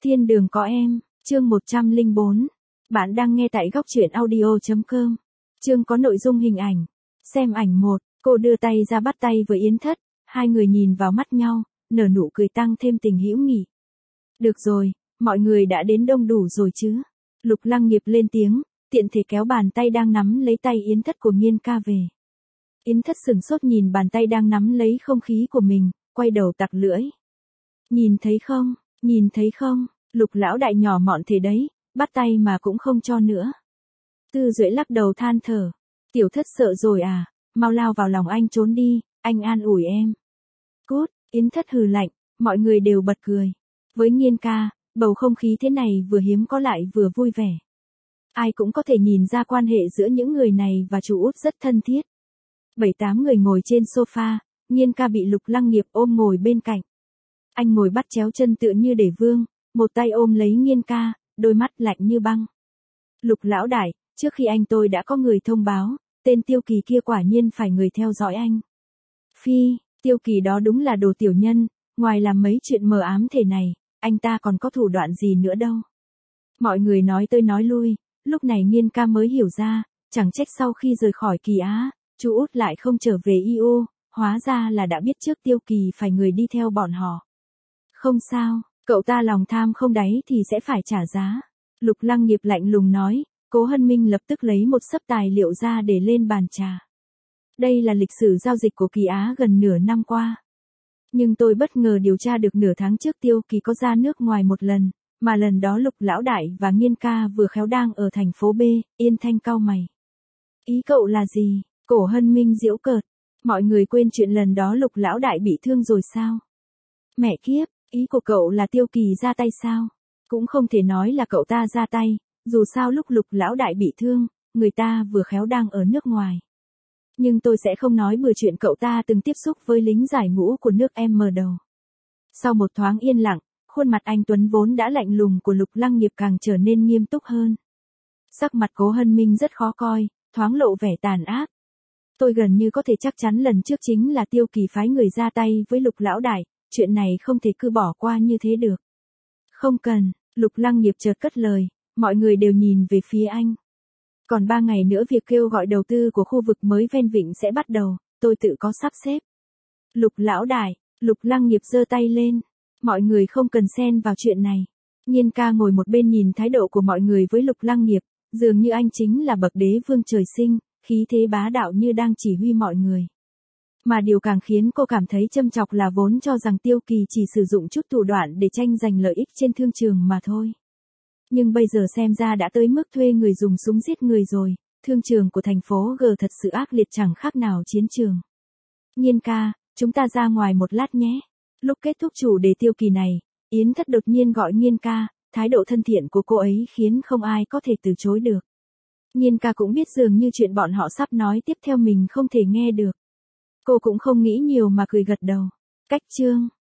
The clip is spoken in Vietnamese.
Thiên đường có em, chương 104. Bạn đang nghe tại góc truyện audio.com. Chương có nội dung hình ảnh. Xem ảnh 1, cô đưa tay ra bắt tay với Yến Thất, hai người nhìn vào mắt nhau, nở nụ cười tăng thêm tình hữu nghị. Được rồi, mọi người đã đến đông đủ rồi chứ. Lục Lăng Nghiệp lên tiếng, tiện thể kéo bàn tay đang nắm lấy tay Yến Thất của Nghiên ca về. Yến Thất sửng sốt nhìn bàn tay đang nắm lấy không khí của mình, quay đầu tặc lưỡi. Nhìn thấy không, Lục lão đại nhỏ mọn thế đấy, bắt tay mà cũng không cho nữa. Tư Duệ lắc đầu than thở, Tiểu Thất sợ rồi à, mau lao vào lòng anh trốn đi, anh an ủi em. Cút, Yến Thất hừ lạnh, mọi người đều bật cười. Với Nghiên ca, bầu không khí thế này vừa hiếm có lại vừa vui vẻ. Ai cũng có thể nhìn ra quan hệ giữa những người này và chú út rất thân thiết. 7-8 người ngồi trên sofa, Nghiên ca bị Lục Lăng Nghiệp ôm ngồi bên cạnh. Anh ngồi bắt chéo chân tựa như để vương, một tay ôm lấy Nghiên ca, đôi mắt lạnh như băng. Lục lão đại, trước khi anh tôi đã có người thông báo, tên Tiêu Kỳ kia quả nhiên phải người theo dõi anh. Phi, Tiêu Kỳ đó đúng là đồ tiểu nhân, ngoài làm mấy chuyện mờ ám thể này, anh ta còn có thủ đoạn gì nữa đâu. Mọi người nói tới nói lui, lúc này Nghiên ca mới hiểu ra, chẳng trách sau khi rời khỏi Kỳ Á, chú út lại không trở về IO, hóa ra là đã biết trước Tiêu Kỳ phải người đi theo bọn họ. Không sao, cậu ta lòng tham không đáy thì sẽ phải trả giá. Lục Lăng Nghiệp lạnh lùng nói, Cố Hân Minh lập tức lấy một xấp tài liệu ra để lên bàn trà. Đây là lịch sử giao dịch của Kỳ Á gần nửa năm qua. Nhưng tôi bất ngờ điều tra được nửa tháng trước Tiêu Kỳ có ra nước ngoài một lần, mà lần đó Lục lão đại và Nghiên ca vừa khéo đang ở thành phố B, Yên Thanh cau mày. Ý cậu là gì? Cổ Hân Minh giễu cợt. Mọi người quên chuyện lần đó Lục lão đại bị thương rồi sao? Mẹ kiếp, ý của cậu là Tiêu Kỳ ra tay sao? Cũng không thể nói là cậu ta ra tay, dù sao lúc Lục lão đại bị thương, người ta vừa khéo đang ở nước ngoài. Nhưng tôi sẽ không nói bừa chuyện cậu ta từng tiếp xúc với lính giải ngũ của nước M đầu. Sau một thoáng yên lặng, khuôn mặt anh Tuấn vốn đã lạnh lùng của Lục Lăng Nghiệp càng trở nên nghiêm túc hơn. Sắc mặt Cố Hân Minh rất khó coi, thoáng lộ vẻ tàn ác. Tôi gần như có thể chắc chắn lần trước chính là Tiêu Kỳ phái người ra tay với Lục lão đại, chuyện này không thể cứ bỏ qua như thế được. Không cần, Lục Lăng Nghiệp chợt cất lời, mọi người đều nhìn về phía anh. Còn 3 ngày nữa việc kêu gọi đầu tư của khu vực mới ven vịnh sẽ bắt đầu, tôi tự có sắp xếp. Lục lão đại, Lục Lăng Nghiệp giơ tay lên, mọi người không cần xen vào chuyện này. Nghiên ca ngồi một bên nhìn thái độ của mọi người với Lục Lăng Nghiệp, dường như anh chính là bậc đế vương trời sinh, khí thế bá đạo như đang chỉ huy mọi người. Mà điều càng khiến cô cảm thấy châm chọc là vốn cho rằng Tiêu Kỳ chỉ sử dụng chút thủ đoạn để tranh giành lợi ích trên thương trường mà thôi. Nhưng bây giờ xem ra đã tới mức thuê người dùng súng giết người rồi, thương trường của thành phố G thật sự ác liệt chẳng khác nào chiến trường. Nghiên ca, chúng ta ra ngoài một lát nhé. Lúc kết thúc chủ đề Tiêu Kỳ này, Yến Thất đột nhiên gọi Nghiên ca, thái độ thân thiện của cô ấy khiến không ai có thể từ chối được. Nghiên ca cũng biết dường như chuyện bọn họ sắp nói tiếp theo mình không thể nghe được. Cô cũng không nghĩ nhiều mà cười gật đầu. Cách chương